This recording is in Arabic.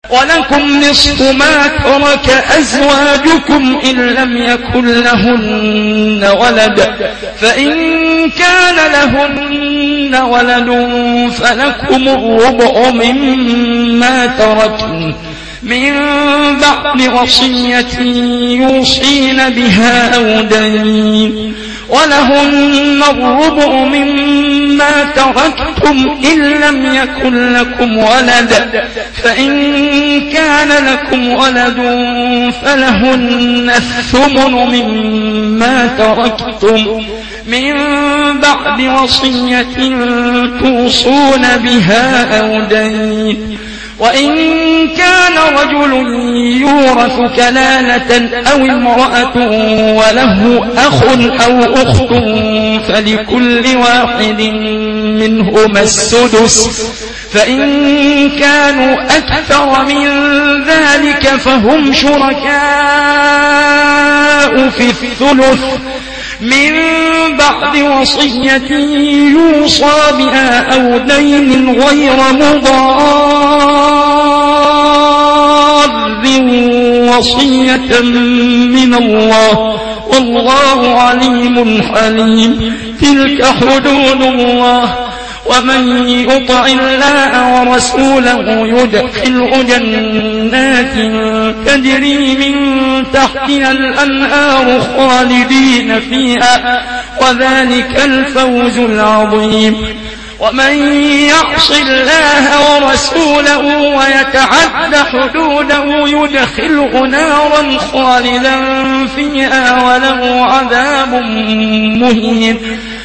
ولكم نصف ما ترك أزواجكم إن لم يكن لهن ولد فإن كان لهن ولد فلكم الربع مما تركن من بعد وصية يوصين بها أو دين ولهن الربع مما تركتم إن لم يكن لكم ولد فإن كان لكم ولد فلهن الثمن مما تركتم من بعد وصية توصون بها أو دين وإن كان رجل يورث كلالة أو امرأة وله أخ أو أخت فلكل واحد منهما السدس فإن كانوا أكثر من ذلك فهم شركاء في الثلث من بعد وصية يوصى بها أو دين غير مضار وصية من الله والله عليم حليم تلك حدود الله ومن يطع الله ورسوله يدخله جنات تجري من تحتها الأنهار خالدين فيها وذلك الفوز العظيم ومن يعص الله ورسوله ويتعد حدوده يدخله نارا خالدا فيها وله عذاب مهين